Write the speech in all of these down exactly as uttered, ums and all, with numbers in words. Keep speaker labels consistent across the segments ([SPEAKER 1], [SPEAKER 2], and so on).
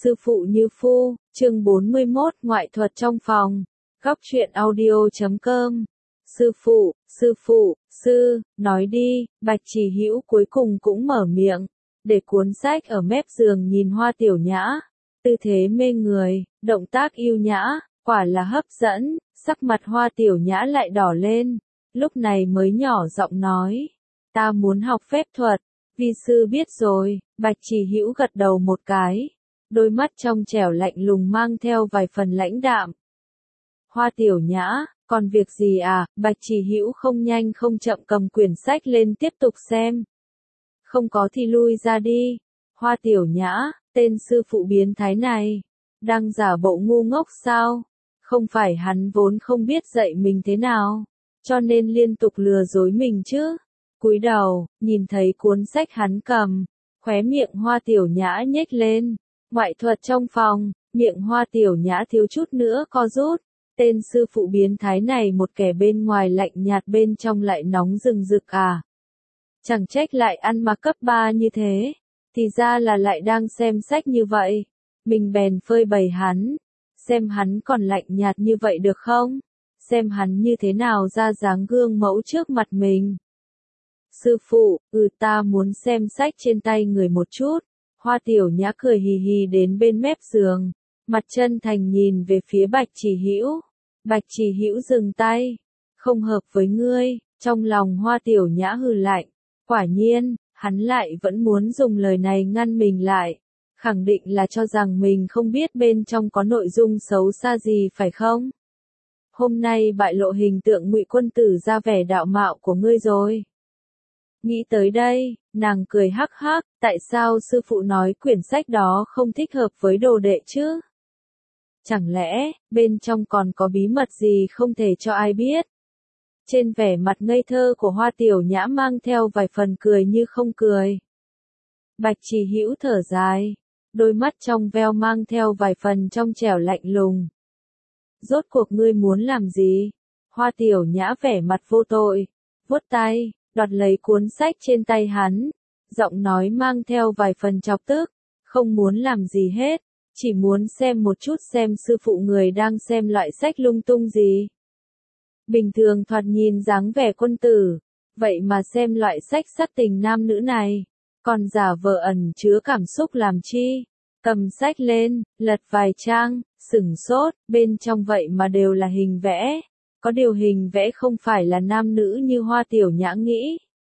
[SPEAKER 1] Sư phụ như phu, chương bốn mươi mốt ngoại thuật trong phòng. Góc truyện audio chấm com. Sư phụ, sư phụ, sư, nói đi, Bạch Chỉ Hữu cuối cùng cũng mở miệng, để cuốn sách ở mép giường nhìn Hoa Tiểu Nhã, tư thế mê người, động tác yêu nhã, quả là hấp dẫn, sắc mặt Hoa Tiểu Nhã lại đỏ lên, lúc này mới nhỏ giọng nói, ta muốn học phép thuật. Vi sư biết rồi, Bạch Chỉ Hữu gật đầu một cái, đôi mắt trong trẻo lạnh lùng mang theo vài phần lãnh đạm. Hoa Tiểu Nhã, còn việc gì à? Bạch Chỉ Hữu không nhanh không chậm cầm quyển sách lên tiếp tục xem. Không có thì lui ra đi. Hoa Tiểu Nhã, tên sư phụ biến thái này, đang giả bộ ngu ngốc sao? Không phải hắn vốn không biết dạy mình thế nào, cho nên liên tục lừa dối mình chứ? Cúi đầu, nhìn thấy cuốn sách hắn cầm, khóe miệng Hoa Tiểu Nhã nhếch lên. Ngoại thuật trong phòng, miệng Hoa Tiểu Nhã thiếu chút nữa co rút. Tên sư phụ biến thái này một kẻ bên ngoài lạnh nhạt bên trong lại nóng rừng rực à. Chẳng trách lại ăn mặc cấp ba như thế, thì ra là lại đang xem sách như vậy. Mình bèn phơi bày hắn, xem hắn còn lạnh nhạt như vậy được không? Xem hắn như thế nào ra dáng gương mẫu trước mặt mình. Sư phụ, ừ ta muốn xem sách trên tay người một chút. Hoa Tiểu Nhã cười hì hì đến bên mép giường, mặt chân thành nhìn về phía Bạch Chỉ Hữu. Bạch Chỉ Hữu dừng tay, không hợp với ngươi, trong lòng Hoa Tiểu Nhã hừ lạnh. Quả nhiên, hắn lại vẫn muốn dùng lời này ngăn mình lại, khẳng định là cho rằng mình không biết bên trong có nội dung xấu xa gì phải không? Hôm nay bại lộ hình tượng Ngụy Quân Tử ra vẻ đạo mạo của ngươi rồi. Nghĩ tới đây, nàng cười hắc hắc, tại sao sư phụ nói quyển sách đó không thích hợp với đồ đệ chứ? Chẳng lẽ, bên trong còn có bí mật gì không thể cho ai biết? Trên vẻ mặt ngây thơ của Hoa Tiểu Nhã mang theo vài phần cười như không cười. Bạch Chỉ Hữu thở dài, đôi mắt trong veo mang theo vài phần trong trẻo lạnh lùng. Rốt cuộc ngươi muốn làm gì? Hoa Tiểu Nhã vẻ mặt vô tội, vuốt tay, đoạt lấy cuốn sách trên tay hắn, giọng nói mang theo vài phần chọc tức, không muốn làm gì hết, chỉ muốn xem một chút xem sư phụ người đang xem loại sách lung tung gì. Bình thường thoạt nhìn dáng vẻ quân tử, vậy mà xem loại sách sắc tình nam nữ này, còn giả vờ ẩn chứa cảm xúc làm chi? Cầm sách lên, lật vài trang, sửng sốt, bên trong vậy mà đều là hình vẽ. Có điều hình vẽ không phải là nam nữ như Hoa Tiểu Nhã nghĩ,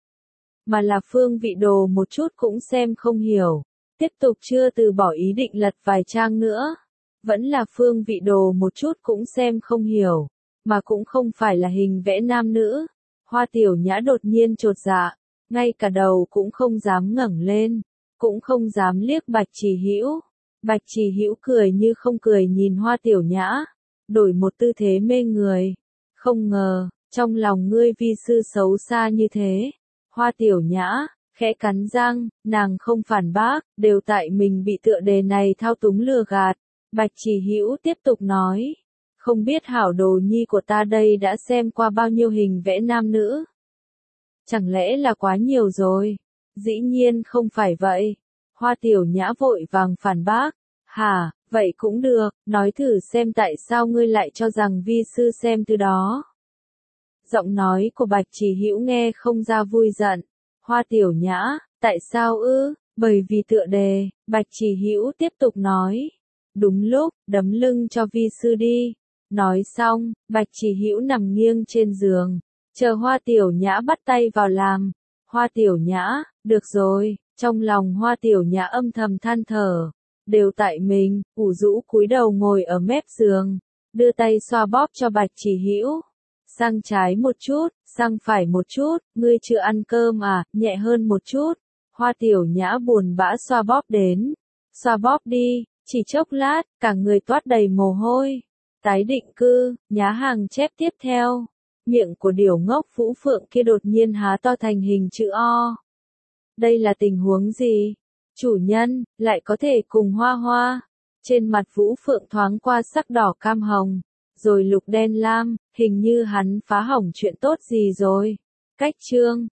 [SPEAKER 1] mà là Phương Vị Đồ một chút cũng xem không hiểu. Tiếp tục chưa từ bỏ ý định lật vài trang nữa. Vẫn là Phương Vị Đồ một chút cũng xem không hiểu, mà cũng không phải là hình vẽ nam nữ. Hoa Tiểu Nhã đột nhiên chột dạ, ngay cả đầu cũng không dám ngẩng lên, cũng không dám liếc Bạch Chỉ Hữu. Bạch Chỉ Hữu cười như không cười nhìn Hoa Tiểu Nhã, đổi một tư thế mê người. Không ngờ, trong lòng ngươi vi sư xấu xa như thế. Hoa Tiểu Nhã, khẽ cắn răng, nàng không phản bác, đều tại mình bị tựa đề này thao túng lừa gạt. Bạch Chỉ Hữu tiếp tục nói, không biết hảo đồ nhi của ta đây đã xem qua bao nhiêu hình vẽ nam nữ. Chẳng lẽ là quá nhiều rồi? Dĩ nhiên không phải vậy. Hoa Tiểu Nhã vội vàng phản bác, hả, vậy cũng được, nói thử xem tại sao ngươi lại cho rằng vi sư xem từ đó. Giọng nói của Bạch Chỉ Hữu nghe không ra vui giận. Hoa Tiểu Nhã, tại sao ư? Bởi vì tựa đề. Bạch Chỉ Hữu tiếp tục nói. Đúng lúc, đấm lưng cho vi sư đi. Nói xong, Bạch Chỉ Hữu nằm nghiêng trên giường, chờ Hoa Tiểu Nhã bắt tay vào làm. Hoa Tiểu Nhã, được rồi, trong lòng Hoa Tiểu Nhã âm thầm than thở. Đều tại mình, ủ rũ cúi đầu ngồi ở mép giường, đưa tay xoa bóp cho Bạch Chỉ Hữu. Sang trái một chút, sang phải một chút, ngươi chưa ăn cơm à, nhẹ hơn một chút. Hoa Tiểu Nhã buồn bã xoa bóp đến. Xoa bóp đi, chỉ chốc lát, cả người toát đầy mồ hôi. Tái định cư, nhá hàng chép tiếp theo. Miệng của điểu ngốc Vũ Phượng kia đột nhiên há to thành hình chữ O. Đây là tình huống gì? Chủ nhân, lại có thể cùng Hoa Hoa. Trên mặt Vũ Phượng thoáng qua sắc đỏ cam hồng, rồi lục đen lam, hình như hắn phá hỏng chuyện tốt gì rồi. Cách chương